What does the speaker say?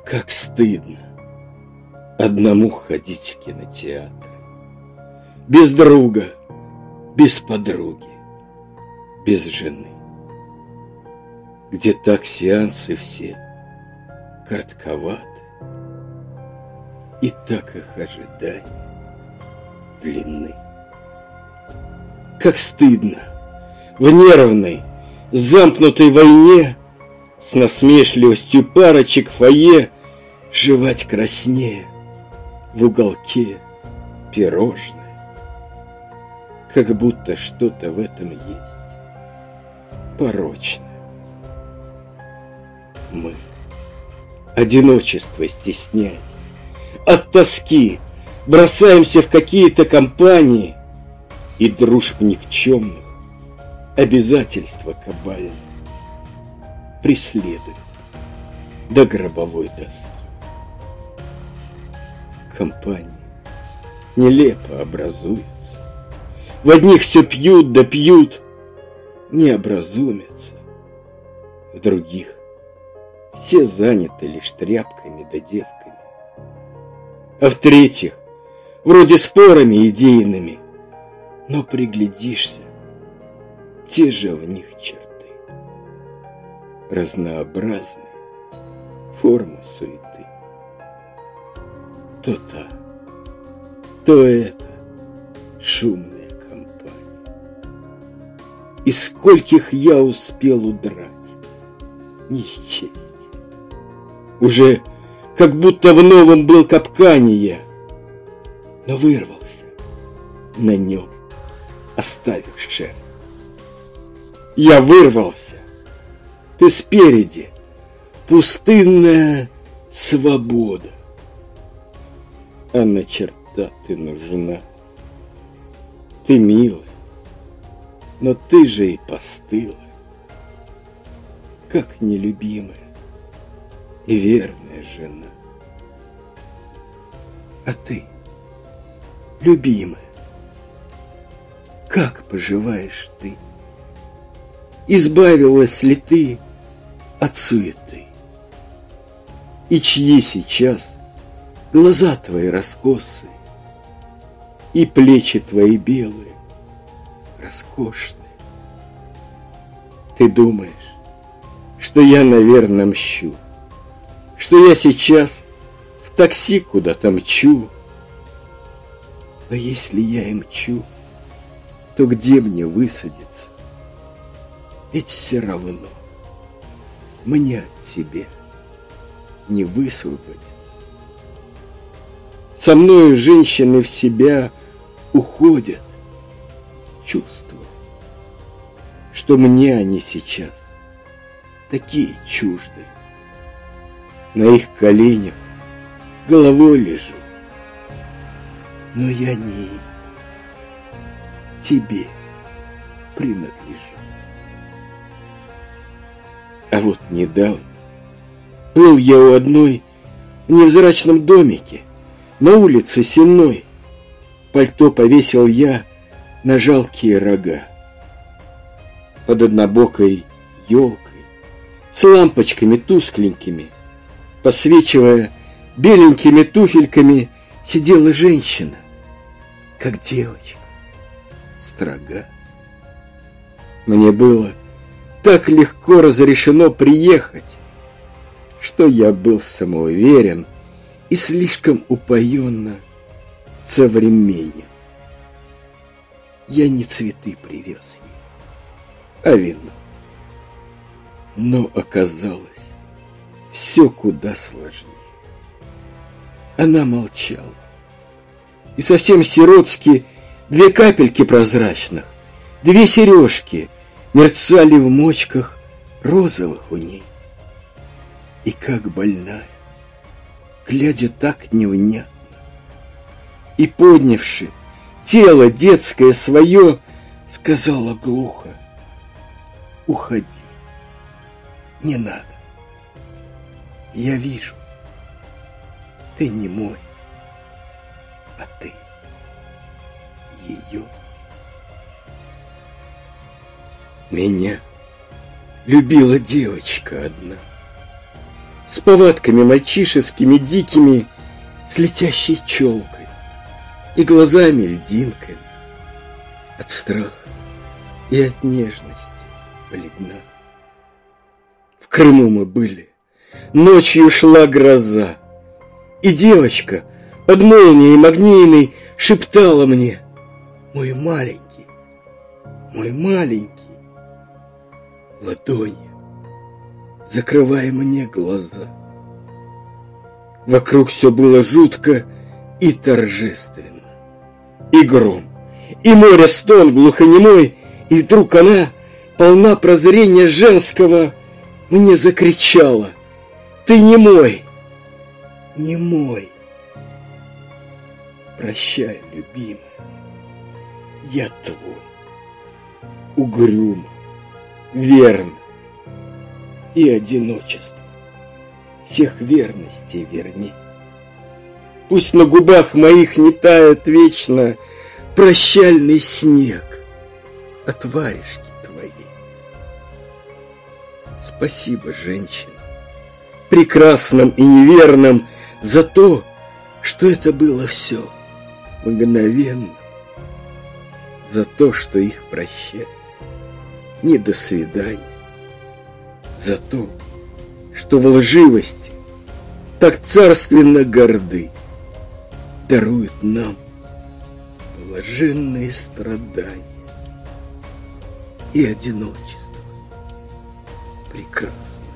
Как стыдно одному ходить в кинотеатр. Без друга, без подруги, без жены. Где так сеансы все коротковаты, и так их ожидания длинны. Как стыдно в нервной, замкнутой войне с насмешливостью парочек в фойе жевать краснее в уголке пирожное. Как будто что-то в этом есть порочное. Мы, одиночество стесняясь, от тоски бросаемся в какие-то компании, и дружб никчемных, обязательства кабальные преследуют до гробовой доски. Компании нелепо образуются, в одних все пьют да пьют, не образумятся, в других все заняты лишь тряпками да девками, а в третьих вроде спорами идейными, но приглядишься, те же в них черты. Разнообразные формы суеты. То та, то это шумная компания. И скольких я успел удрать, не счесть. Уже как будто в новом был капкане я, но вырвался на нем, оставив шерсть. Я вырвался, ты спереди, пустынная свобода. А на черта ты нужна. Ты милая, но ты же и постыла, как нелюбимая и верная жена. А ты, любимая, как поживаешь ты? Избавилась ли ты от суеты? И чьи сейчас глаза твои раскосые, и плечи твои белые, роскошные? Ты думаешь, что я, наверное, мщу, что я сейчас в такси куда-то мчу? Но если я и мчу, то где мне высадиться? Ведь все равно мне от тебя не высвободиться. Со мною женщины в себя уходят, чувствуя, что мне они сейчас такие чуждые. На их коленях головой лежу, но я не им, тебе принадлежу. А вот недавно был я у одной в невзрачном домике на улице Сенной. Пальто повесил я на жалкие рога. Под однобокой елкой с лампочками тускленькими, посвечивая беленькими туфельками, сидела женщина, как девочка, строга. Мне было так легко разрешено приехать, что я был самоуверен и слишком упоенно современен. Я не цветы привез ей, а вино. Но оказалось все куда сложнее. Она молчала, и совсем сиротски 2 капельки прозрачных, 2 сережки мерцали в мочках розовых у ней. И как больная, глядя так невнятно, и поднявши тело детское свое, сказала глухо: уходи, не надо. Я вижу, ты не мой, а ты ее. Меня любила девочка одна, с повадками мальчишескими дикими, с летящей челкой и глазами льдинками. От страха и от нежности бледна. В Крыму мы были, ночью шла гроза, и девочка под молнией магнийной шептала мне: мой маленький, ладонью закрывая мне глаза. Вокруг все было жутко и торжественно, и гром, и море стон глухонемой, и вдруг она, полна прозрения женского, мне закричала: ты не мой, не мой. Прощай, любимая, я твой, угрюмо, верно, и одиночество всех верностей верни. Пусть на губах моих не тает вечно прощальный снег от варежки твоей. Спасибо, женщина, прекрасным и неверным, за то, что это было все мгновенно, за то, что их прощай не до свидания, за то, что в лживости так царственно горды, дарует нам блаженные страдания и одиночество прекрасно.